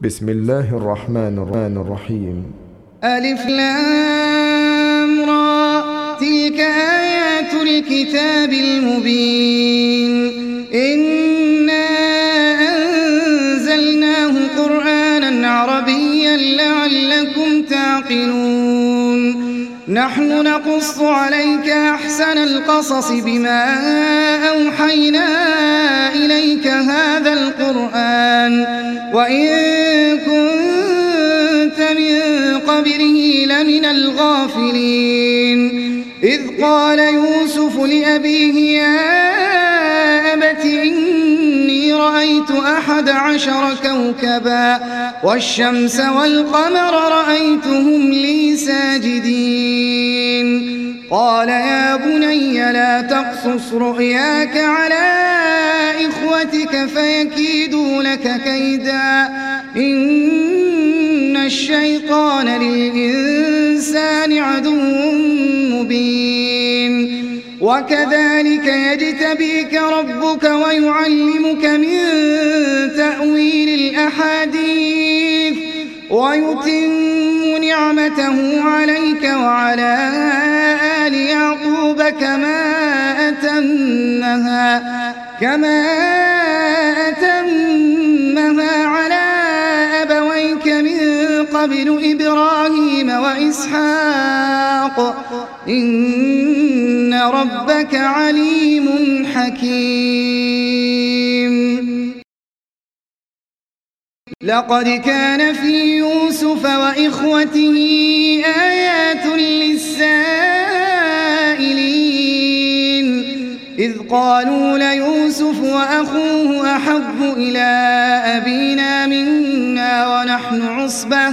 بسم الله الرحمن الرحيم. ألف لام را، تلك آيات الكتاب المبين. إنا أنزلناه قرآنا عربيا لعلكم تعقلون. نحن نقص عليك أحسن القصص بما أوحينا إليك هذا القرآن وإن كنت من قبله لمن الغافلين. إذ قال يوسف لأبيه يا أبت إني رأيت 11 كوكبا والشمس والقمر رأيتهم لي ساجدين. قال يا بني لا تقصص رؤياك على إخوتك فيكيدوا لك كيدا إن الشيطان للإنسان عدو مبين. وكذلك يجتبيك ربك ويعلمك من تأويل الأحاديث ويتم نعمته عليك وعلى آل يعقوب كما أتمها على أبويك من قبل إبراهيم وإسحاق إن ربك عليم حكيم. لقد كان في يوسف وإخوته آيات للسائلين إذ قالوا ليوسف وأخوه أحب إلى أبينا منا ونحن عصبة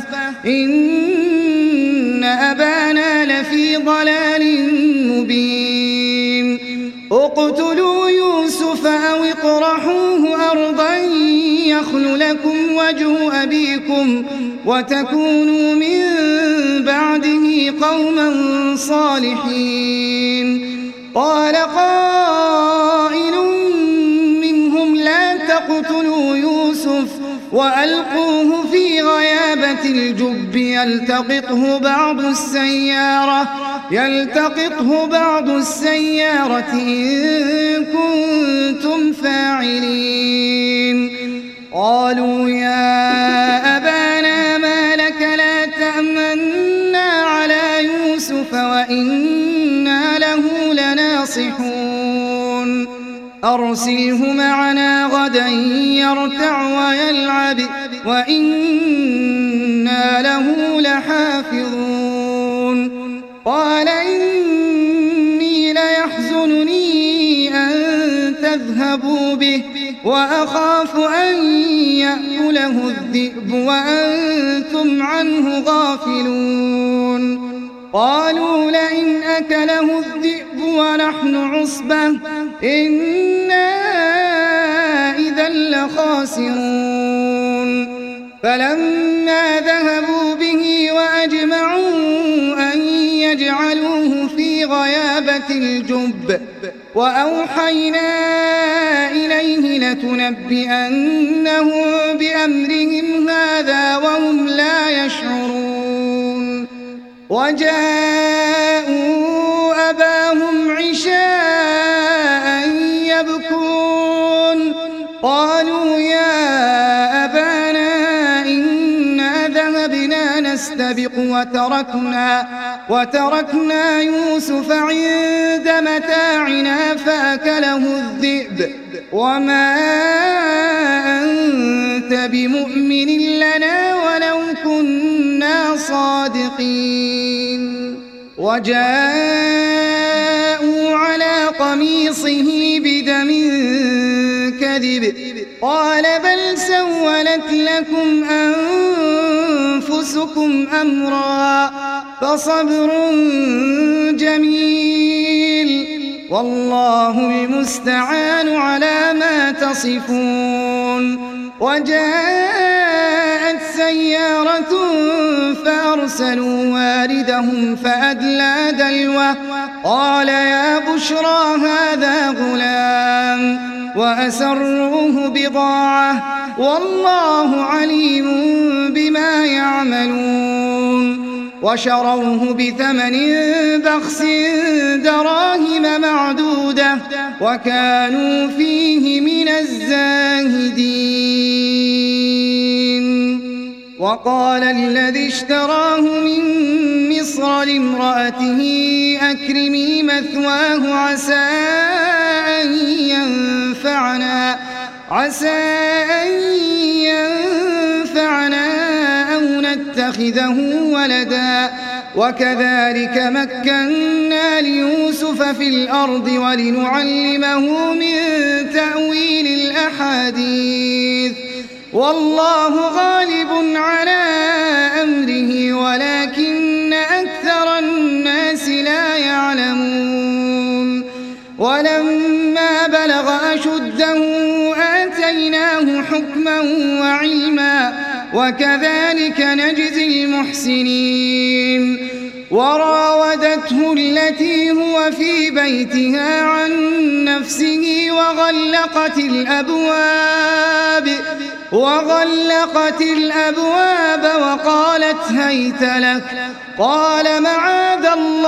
إن أبانا لفي ضلال مبين. اقتلوا يوسف أو اطرحوه أرضا يخل لكم وجه أبيكم وتكونوا من بعده قوما صالحين. قال قائل منهم لا تقتلوا يوسف وألقوه في غيابة الجب يلتقطه بعض السيارة إن كنتم فاعلين. قالوا يا أبانا ما لك لا تأمنا على يوسف وإنا له لناصحون. أرسله معنا غدا يرتع ويلعب وإنا له لحافظون. قال إني ليحزنني أن تذهبوا به وأخاف أن يأكله الذئب وأنتم عنه غافلون. قالوا لئن أكله الذئب ونحن عصبة إنا إذا لخاسرون. فلما ذهبوا به وأجمعوا أن يجعلوه في غيابة الجب وأوحينا إليه لتنبئنهم بأمرهم هذا وهم لا يشعرون. وجاءوا أباهم عشاء يبكون. قالوا يا أبانا إنا ذهبنا نستبق وتركنا يوسف عند متاعنا فأكله الذئب وما أنت بمؤمن لنا ولو كنا صادقين. وجاءوا على قميصه بدم كذب قال بل سولت لكم أنفسكم أمرا فصبر جميل والله المستعان على ما تصفون. وجاءت سيارة فأرسلوا واردهم فأدلى دلوه قال يا بشرى هذا غلام وأسروه بضاعة والله عليم بما يعملون وشروه بثمن بخس دراهم معدودة وكانوا فيه من الزاهدين. وقال الذي اشتراه من مصر لامرأته أكرمي مثواه عسى أن ينفعنا أو نتخذه ولدا وكذلك مكنا ليوسف في الأرض ولنعلمه من تأويل الأحاديث والله غالب على أمره ولكن أكثر الناس لا يعلمون. ولما بلغ أشده آتيناه حكما وعلما وكذلك نجزي المحسنين. وراودته التي هو في بيتها عن نفسه وغلقت الأبواب وقالت هيت لك قال معاذ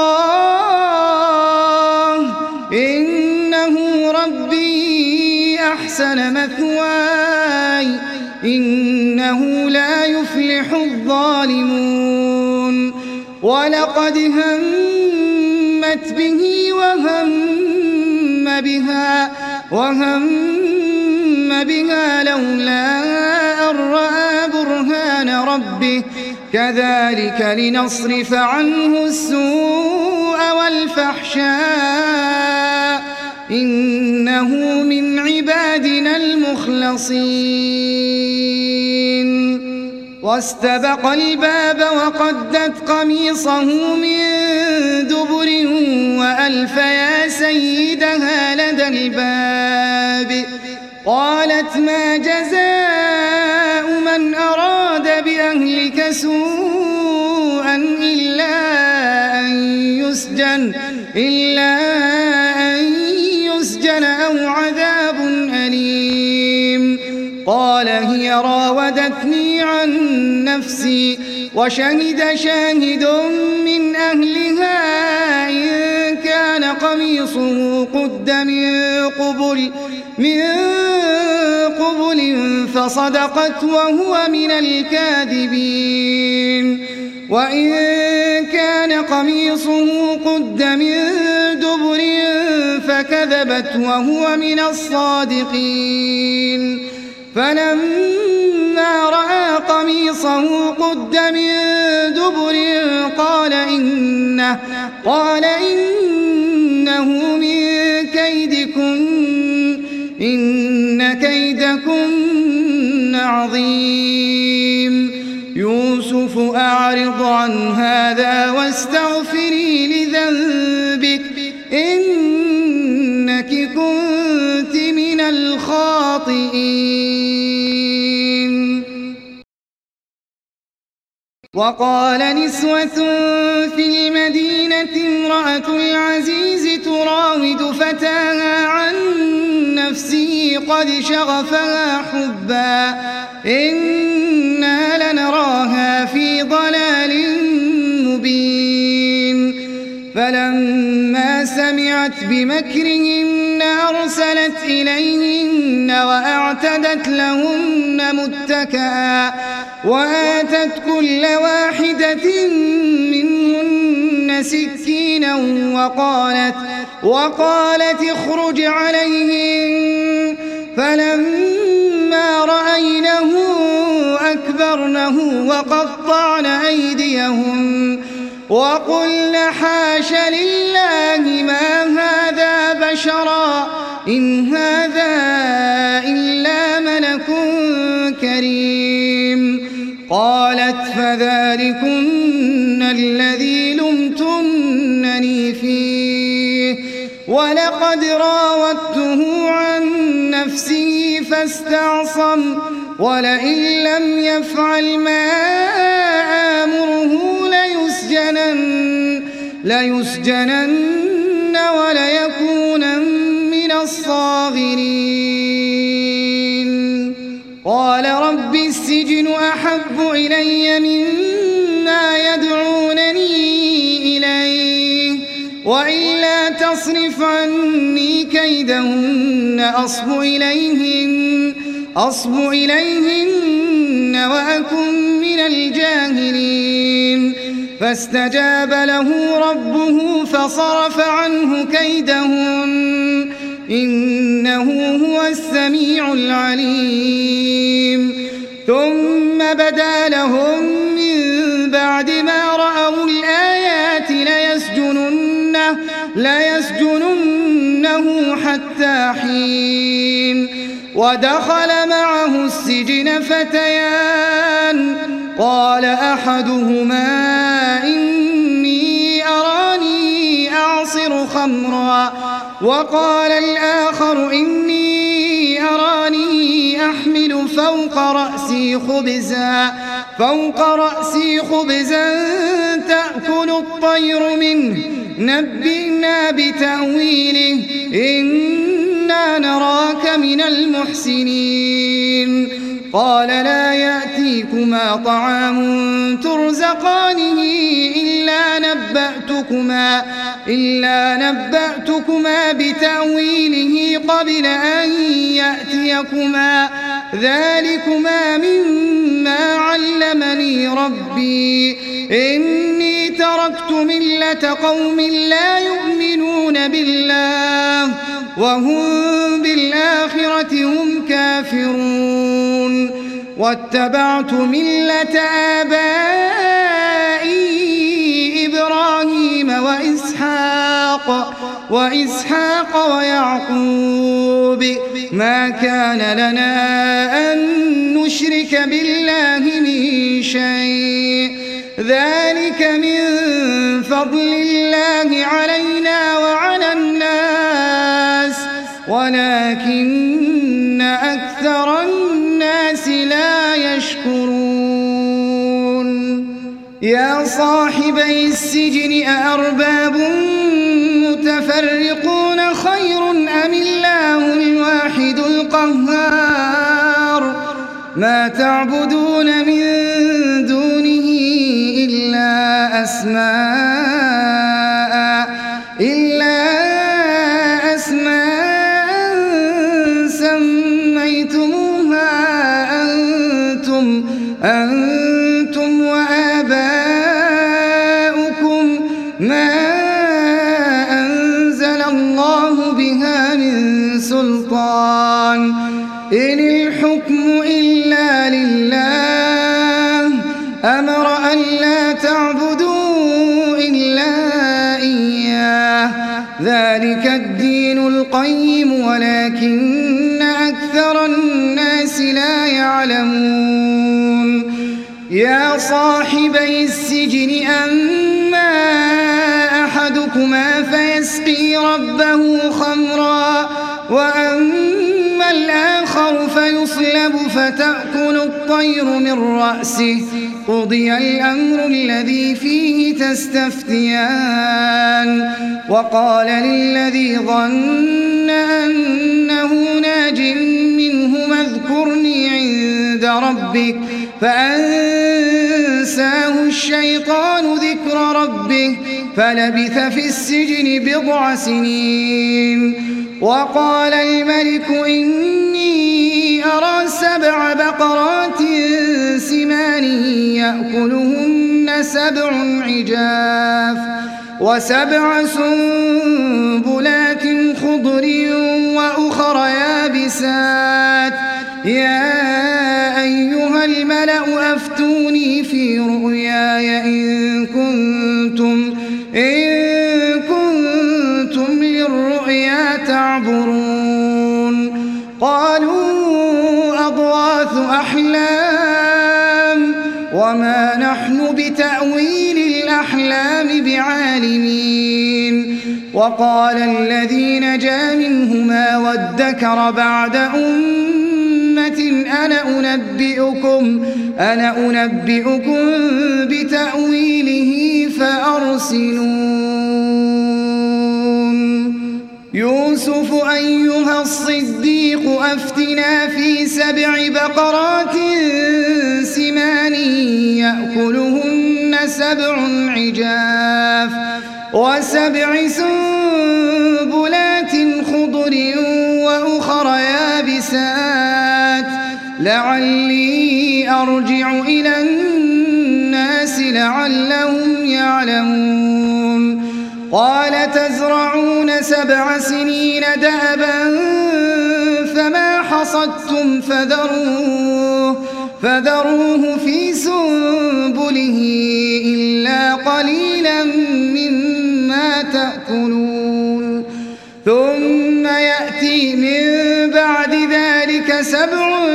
الله إنه ربي أحسن مثواي إنه لا يفلح الظالمون. ولقد همت به وهم بها لولا أن رأى برهان ربه كذلك لنصرف عنه السوء والفحشاء إنه من عبادنا المخلصين. واستبق الباب وقدت قميصه من دبر وألف يا سيدها لدى الباب قالت ما جزاء من أراد بأهلك سوءا إلا أن يسجن أو عذاب أليم. قال هي راودتني عن نفسي وشهد شاهد من أهلها إن كان قميصه قد من قبل فصدقت وهو من الكاذبين وإن كان قميصه قد من دبر فكذبت وهو من الصادقين. فلما رأى قميصه قد من دبر قال إنه من كيدكن إن كيدكن عظيم. يوسف أعرض عن هذا واستغفري لذنبك إنك كنت من الخاطئين. وقال نسوة في المدينة امرأة العزيز تراود فتاها عن نفسه قد شغفها حبا إنا لنراها في ضلال مبين. فلما سمعت بمكرهن أرسلت إليهن وأعتدت لهن متكئا وآتت كل واحدة منهن سكينا وقالت اخرج عليهن. فلما رأينه أكبرنه وقطعن أيديهن وقلن حاش لله ما هذا بشرا إن هذا إلا ملك كريم. قالت فذلكن الذي لمتنني فيه ولقد راودته عن نفسه فاستعصم ولئن لم يفعل ما آمره ليسجنن وليكون من الصاغرين. قال رب السجن أحب إلي مما يدعونني إليه وإلا تصرف عني كيدهن أصب إليهن وأكن من الجاهلين. فاستجاب له ربه فصرف عنه كيدهن إنه هو السميع العليم. ثم بدا لهم من بعد ما رأوا الآيات ليسجننه حتى حين. ودخل معه السجن فتيان قال أحدهما إني أراني أعصر خمرا وقال الآخر إني أراني أحمل فوق رأسي خبزا تأكل الطير منه نبئنا بتأويله إنا نراك من المحسنين. قال لا يأتيكما طعام ترزقانه إلا نبأتكما بتأويله قبل أن يأتيكما ذلكما مما علمني ربي إني تركت ملة قوم لا يؤمنون بالله وهم بالآخرة هم كافرون واتبعت ملة آبائي إبراهيم وإسحاق ويعقوب ما كان لنا أن نشرك بالله من شيء ذلك من فضل الله علينا وعلى الناس ولكن أكثر الناس لا يشكرون. يا صاحبي السجن أأرباب متفرقون خير أم الله الواحد القهار ما تعبدون من دونه إلا أسماء سميتموها أنتم وآباؤكم ما أنزل الله بها من سلطان إن الحكم إلا لله أمر ألا تعبدوا إلا إياه ذلك الدين القيم ولكن أكثر الناس لا يعلمون. يا صاحبي السجن أما أحدكما فيسقي ربه خمرا وأما الآخر فيصلب فتأكل الطير من رأسه قضي الأمر الذي فيه تستفتيان. وقال للذي ظن أنه ناج منهما اذكرني عند ربك فأنساه الشيطان ذكر ربه فلبث في السجن بضع سنين. وقال الملك إني أرى 7 بقرات سمان يأكلهن 7 عجاف و7 سنبلات خضر وأخر يابسات يا أيها الملأ أفتوني في رؤياي إن كنتم للرؤيا تعبرون. قالوا أضغاث أحلام وما نحن بتأويل الأحلام بعالمين. وقال الذي نجا منهما وادكر بعد أمة أنا أنبئكم بتأويله فأرسلون. يوسف أيها الصديق أفتنا في 7 بقرات سمان يأكلهن 7 عجاف و7 سنبلات خضر وأخر يابسات لعلي أرجع إلى الناس لعلهم يعلمون قال تزرعون 7 سنين دأبا فما حصدتم فذروه في سنبله إلا قليلا مما تأكلون ثم يأتي من بعد ذلك 7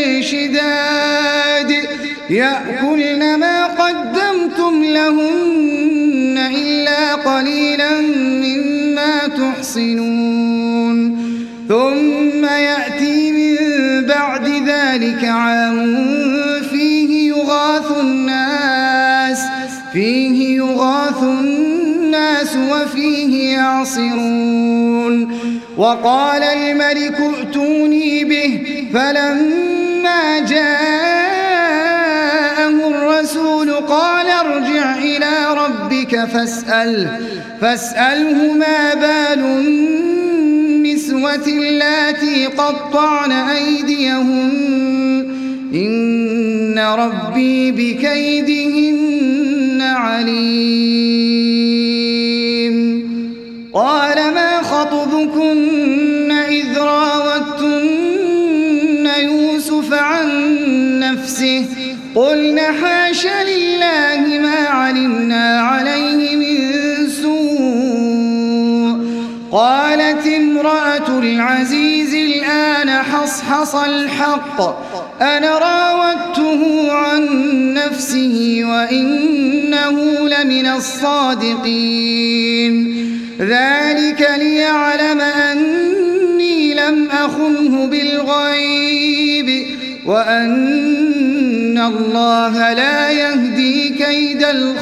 شداد يأكلن ما قدمتم لهن إلا قليلا مما تحصنون ثم يأتي من بعد ذلك عام فيه يغاث الناس وفيه يعصرون وقال الملك ائتوني به فلما جاءه الرسول قال ارجع إلى ربك فاسأله ما بال النسوة اللاتي قطعن أيديهن إن ربي بكيدهن عليم قال ما خطبكن إذ راوتن يوسف عن نفسه قلن حاش لله ما علمنا عليه من سوء قالت امرأة العزيز الآن حصحص الحق أنا راودته عن نفسه وإنه لمن الصادقين ذلك ليعلم أني لم أخنه بالغيب وأن الله لا يهدي كيد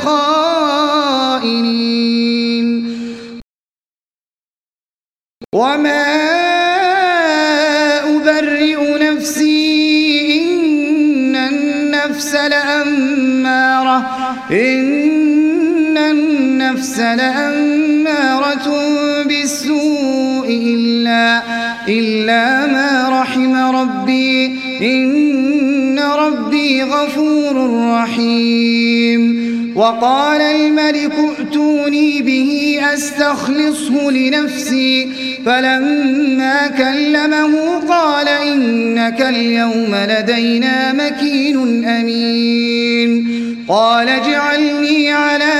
الخائنين وما أبرئ نفسي إن النفس لأمارة بالسوء إلا ما رحم ربي إن ربي غفور رحيم وقال الملك ائتوني به أستخلصه لنفسي فلما كلمه قال إنك اليوم لدينا مكين أمين قال اجعلني على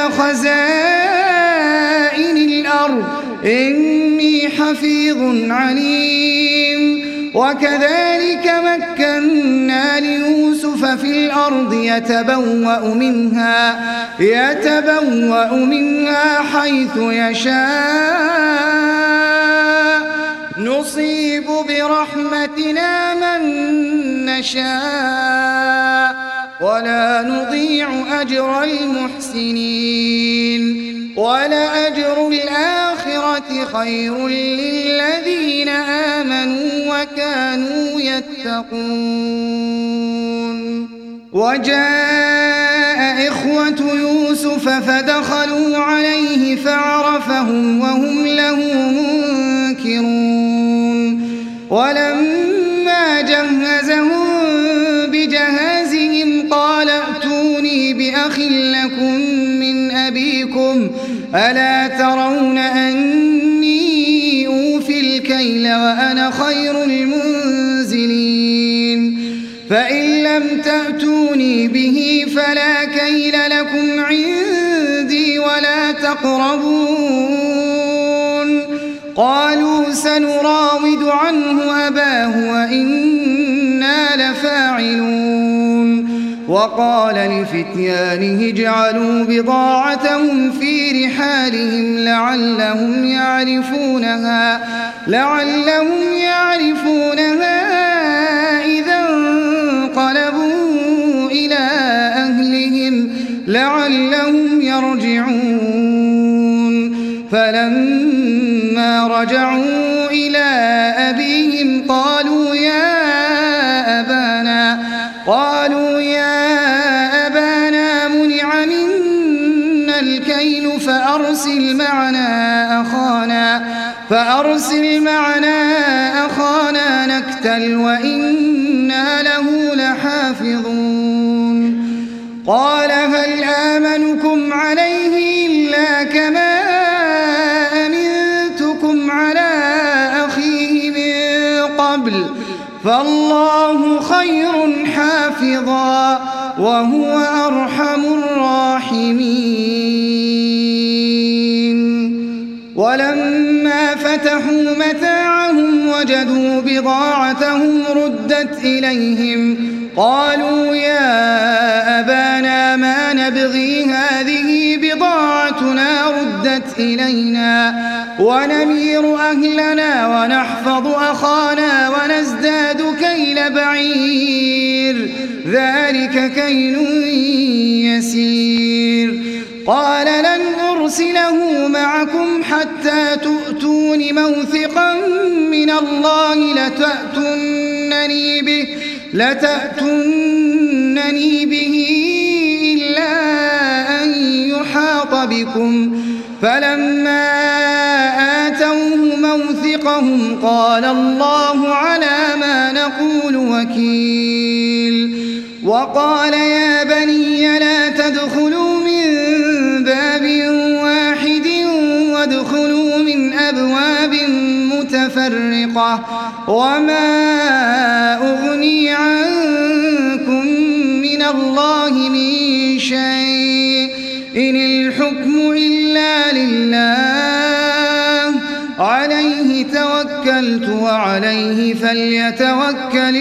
خزائن الأرض إني حفيظ عليم وكذلك مكنا ليوسف في الأرض يتبوأ منها حيث يشاء نصيب برحمتنا من نشاء ولا نضيع أجر المحسنين ولأجر الآخرة خير للذين آمنوا وكانوا يتقون وجاء إخوة يوسف فدخلوا عليه فعرفهم وهم له منكرون ولما جهزهم بجهازهم قال ائتوني بأخ لكم من أبيكم ألا ترون أني أوفي الكيل وأنا خير المنزلين فإن لم تأتوني به فلا كيل لكم عندي ولا تقربون قالوا سنراود عنه أباه وإنا لفاعلون وقال لفتيانه اجعلوا بضاعتهم في رحالهم لعلهم يعرفونها إذا انقلبوا إلى أهلهم لعلهم يرجعون فلما رجعوا إلى أبيهم قالوا يا أبانا منع منا الكيل فأرسل معنا أخانا نكتل وإنا له لحافظون قال هل آمنكم عليه إلا كما أمنتكم على أخيه من قبل فالله خير حافظا وهو أرحم الراحمين. ولما فتحوا متاعهم وجدوا بضاعتهم ردت إليهم قالوا يا أبانا ما نبغي هذه بضاعتنا ردت إلينا ونمير أهلنا ونحفظ أخانا ونزداد كيل بعير ذلك كيل يسير. قال لن أرسله معكم حتى تؤتون موثقا من الله لتأتونني به إلا أن يحاط بكم فلما آتوه موثقهم قال الله على ما نقول وكيل. وقال يا بني لا تدخلوا من باب واحد وادخلوا من أبواب متفرقة وما أغني عنكم من الله من شيء إن الحكم إلا لله عليه توكلت وعليه فليتوكل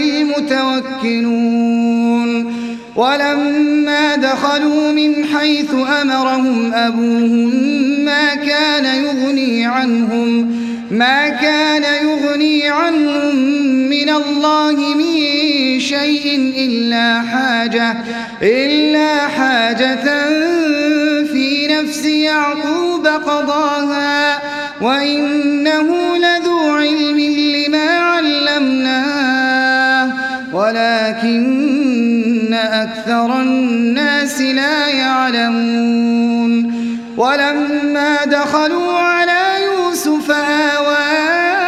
المتوكلون. ولما دخلوا من حيث أمرهم أبوهم ما كان يغني عنهم من الله من شيء إلا حاجة في نفس يعقوب قضاها وإنه لذو علم لما علمناه ولكن أكثر الناس لا يعلمون. ولما دخلوا على يوسف آوى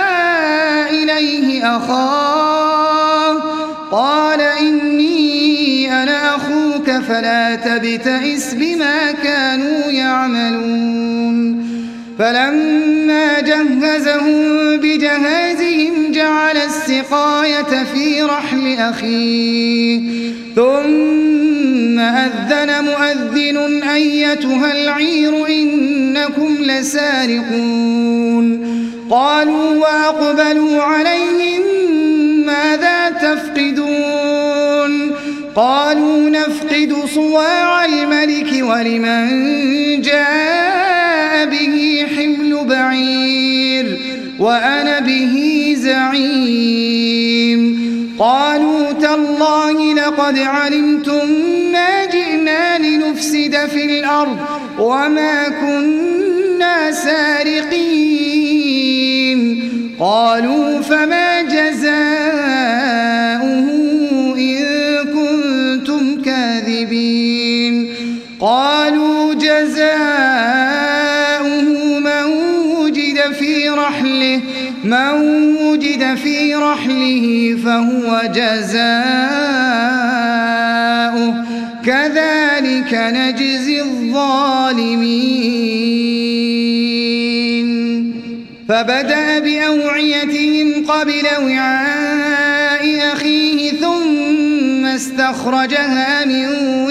إليه أخاه قال إني أنا أخوك فلا تبتئس بما كانوا يعملون. فلما جهزهم بجهازهم جعل السقاية في رحل أخيه ثم أذن مؤذن أيتها العير إنكم لسارقون. قالوا وأقبلوا عليهم ماذا تفقدون قالوا نفقد صواع الملك ولمن جاء به حمل بعير وأنا به زعيم. قالوا تالله لقد علمتم ما جئنا لنفسد في الأرض وما كنا سارقين. قالوا فما جزاؤه إن كنتم كاذبين. قالوا جزاؤه من وجد في رحله فهو جزاؤه كذلك نجزي الظالمين. فبدأ بأوعيتهم قبل وعاء أخيه ثم استخرجها من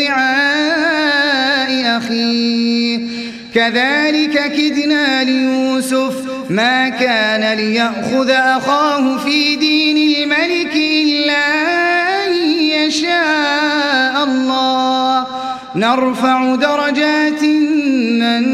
وعاء أخيه كذلك كدنا ليوسف ما كان ليأخذ أخاه في دين الملك إلا أن يشاء الله نرفع درجات من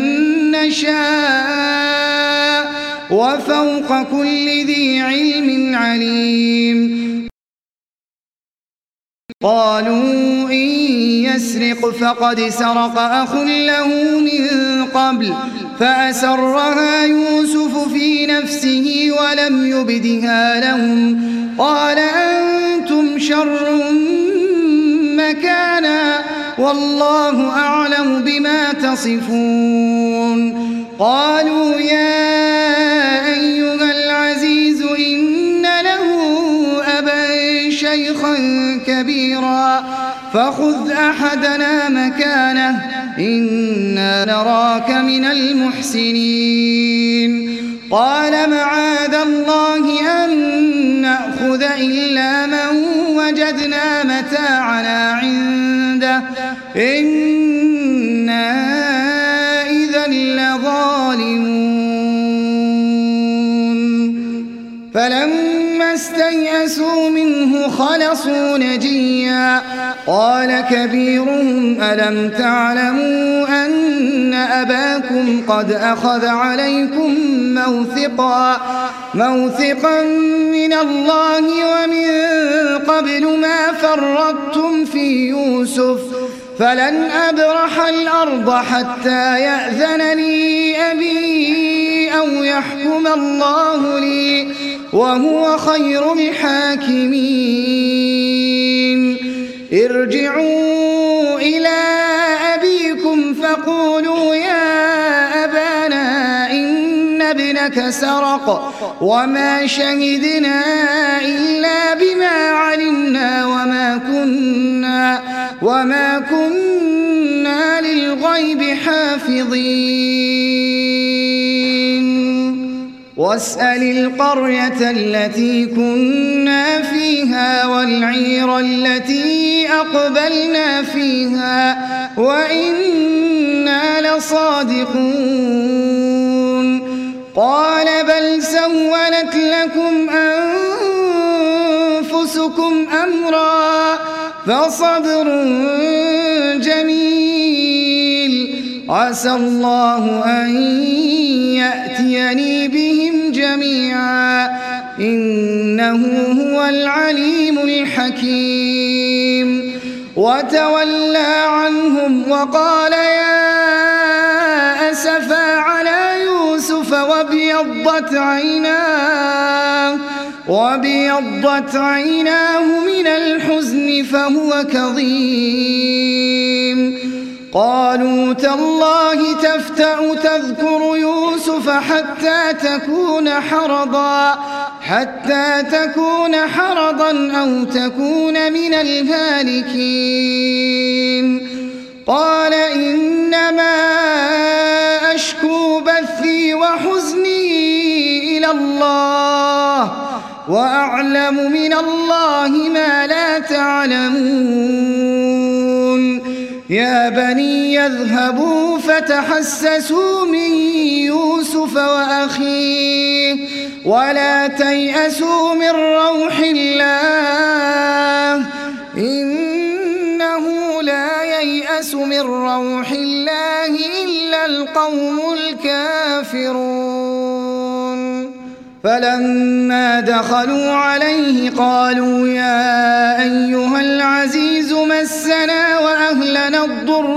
نشاء وفوق كل ذي علم عليم. قالوا إن يسرق فقد سرق أخ له من قبل فأسرها يوسف في نفسه ولم يبدها لهم قال أنتم شر مكانا والله أعلم بما تصفون قالوا يا أيها العزيز إن له أبا شيخا كبيرا فخذ أحدنا مكانه إنا نراك من المحسنين قال معاذ الله أن نأخذ إلا من وجدنا متاعنا عنده إنا إذا لظالمون فلما استيئسوا منه خلصوا نجيا قال كبيرهم ألم تعلموا أن أباكم قد أخذ عليكم موثقا من الله ومن قبل ما فرطتم في يوسف فلن أبرح الأرض حتى يأذن لي أبي أو يحكم الله لي وهو خير الحاكمين ارجعوا إلى أبيكم فقولوا يا أبانا إن ابنك سرق وما شهدنا إلا بما علمنا وما كنا للغيب حافظين واسأل القرية التي كنا فيها والعير التي أقبلنا فيها وإنا لصادقون قال بل سولت لكم أنفسكم أمرا فصبر جميل عسى الله أن يأتيني بهم جميعا إنه هو العليم الحكيم وتولى عنهم وقال يا أسفا على يوسف وابيضت عيناه من الحزن فهو كظيم قالوا تالله تفتأ تذكر يوسف حتى تكون حرضا أو تكون من الهالكين قال إنما أشكو بثي وحزني إلى الله وأعلم من الله ما لا تعلمون يا بني يذهبوا فتحسسوا من يوسف وأخيه ولا تيأسوا من روح الله إنه لا ييأس من روح الله إلا القوم الكافرون فلما دخلوا عليه قالوا يا أيها العزيز مسنا وأهلنا الضر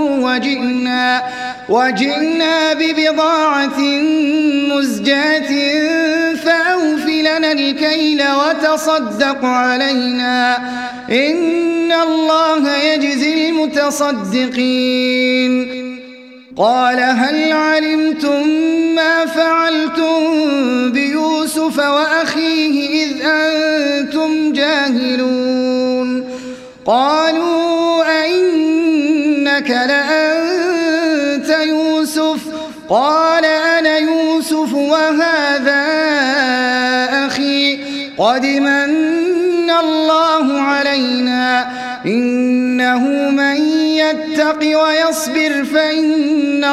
وجئنا ببضاعة مزجاة فأوف لنا الكيل وتصدق علينا إن الله يجزي المتصدقين قال هل علمتم ما فعلتم بيوسف وأخيه إذ أنتم جاهلون قالوا أئنك لأنت يوسف قال أنا يوسف وهذا أخي قد من الله علينا إنه من يتق ويصبر فإن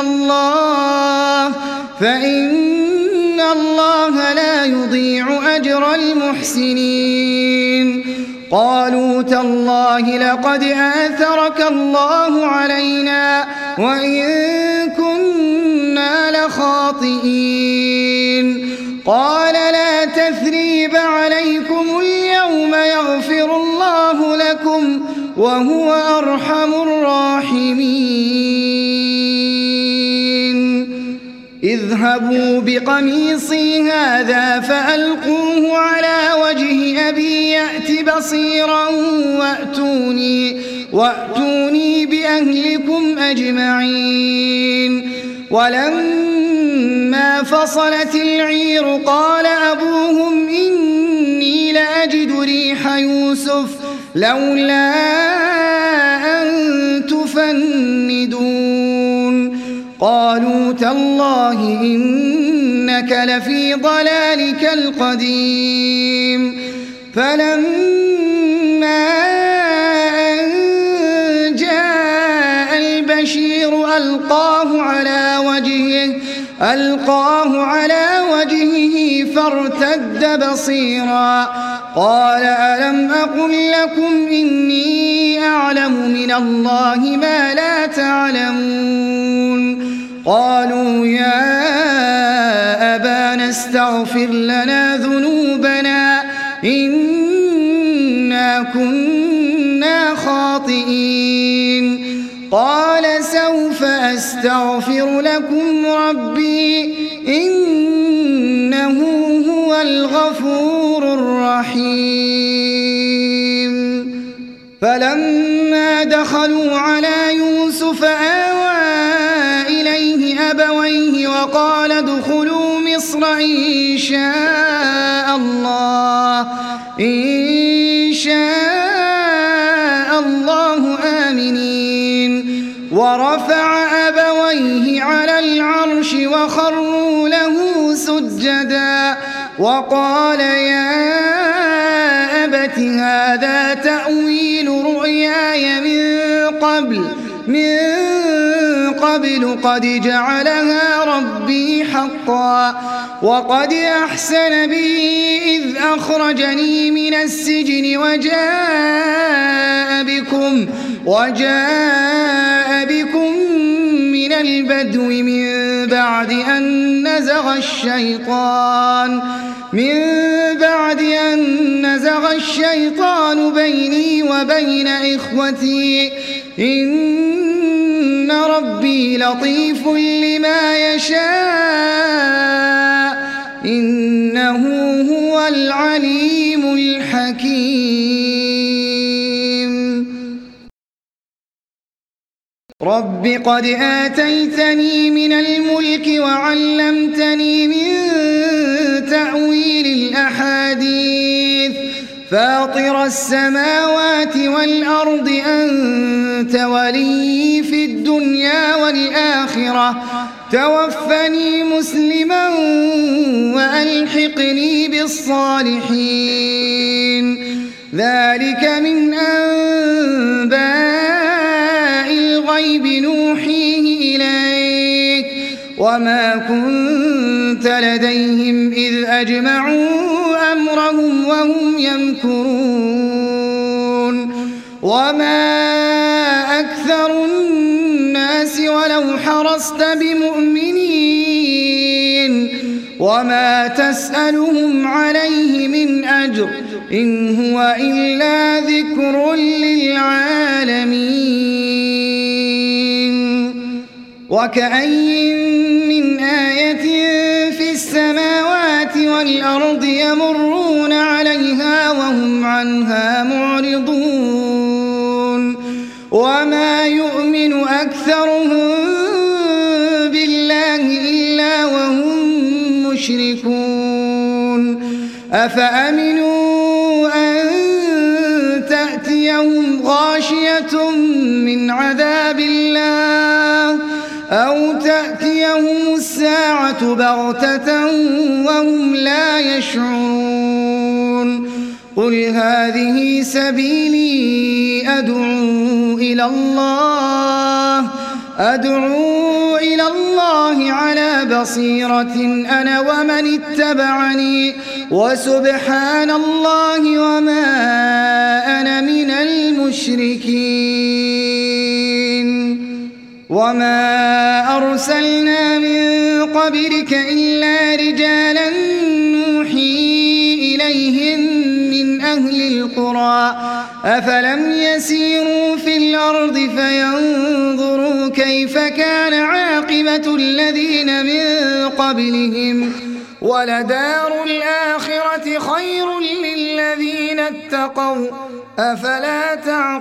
الله لا يضيع أجر المحسنين قالوا تالله لقد آثرك الله علينا وإن كنا لخاطئين قال لا تثريب عليكم اليوم يغفر الله لكم وهو أرحم الراحمين. اذهبوا بقميصي هذا فألقوه على وجه أبي يأت بصيرا وأتوني بأهلكم أجمعين. ولما فصلت العير قال أبوهم إني لأجد ريح يوسف لولا أن تفندون. قالوا تالله إنك لفي ضلالك القديم. فلما أن جاء البشير ألقاه على وجهه فارتد بصيرا قال ألم أقل لكم إني أعلم من الله ما لا تعلمون. قالوا يا أبانا استغفر لنا ذنوبنا إنا كنا خاطئين. قال سوف أستغفر لكم ربي إنه هو الغفور الرحيم. فلما دخلوا على يوسف آوى إليه أبويه وقال ادخلوا مصر إن شاء الله آمنين. ورفع أبويه على العرش وخروا له سجدا وقال يا أبت هذا تأويل رؤياي من قبل قد جعلها ربي حقا وقد أحسن بي إذ أخرجني من السجن وجاء بكم من البدو من بعد أن نزغ الشيطان بيني وبين إخوتي إن ربي لطيف لما يشاء إنه هو العليم الحكيم. رب قد آتيتني من الملك وعلمتني من تأويل الأحاديث فاطر السماوات والأرض أنت ولي في الدنيا والآخرة توفني مسلما وألحقني بالصالحين. ذلك من أنباء الغيب نوحيه إليك وما كنت لديهم إذ أجمعوا أمرهم وهم يمكرون. وما أكثر الناس ولو حرصت بمؤمنين وما تسألهم عليه من أجر إن هو إلا ذكر للعالمين. وكأين من آية في السماوات والأرض يمرون عليها وهم عنها معرضون. وما يؤمن أكثرهم بالله إلا وهم مشركون. أفأمنوا أن تأتيهم غاشية من عذاب الله أو تأتيهم الساعة بغتة وهم لا يشعرون. قل هذه سبيلي أدعو إلى الله على بصيرة أنا ومن اتبعني وسبحان الله وما أنا من المشركين. وما أرسلنا من قبلك إلا رجالا نوحي إليهم من أهل القرى أفلم يسيروا في الأرض فينظروا كيف كان عاقبة الذين من قبلهم ولدار الآخرة خير للذين اتقوا أفلا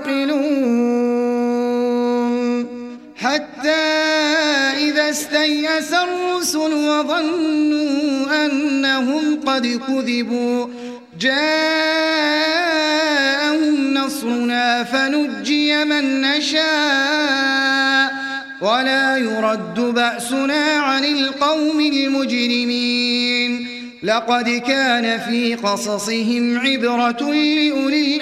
تعقلون حتى إذا استيأس الرسل وظنوا أنهم قد كذبوا جاءهم نصرنا فنجي من نشاء ولا يرد بأسنا عن القوم المجرمين لقد كان في قصصهم عبرة لأولي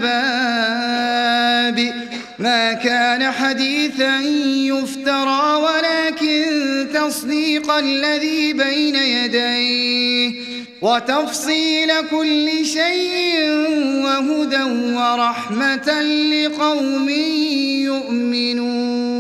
الألباب ما كان حديثا يفترى ولكن تصديق الذي بين يديه وتفصيل كل شيء وهدى ورحمة لقوم يؤمنون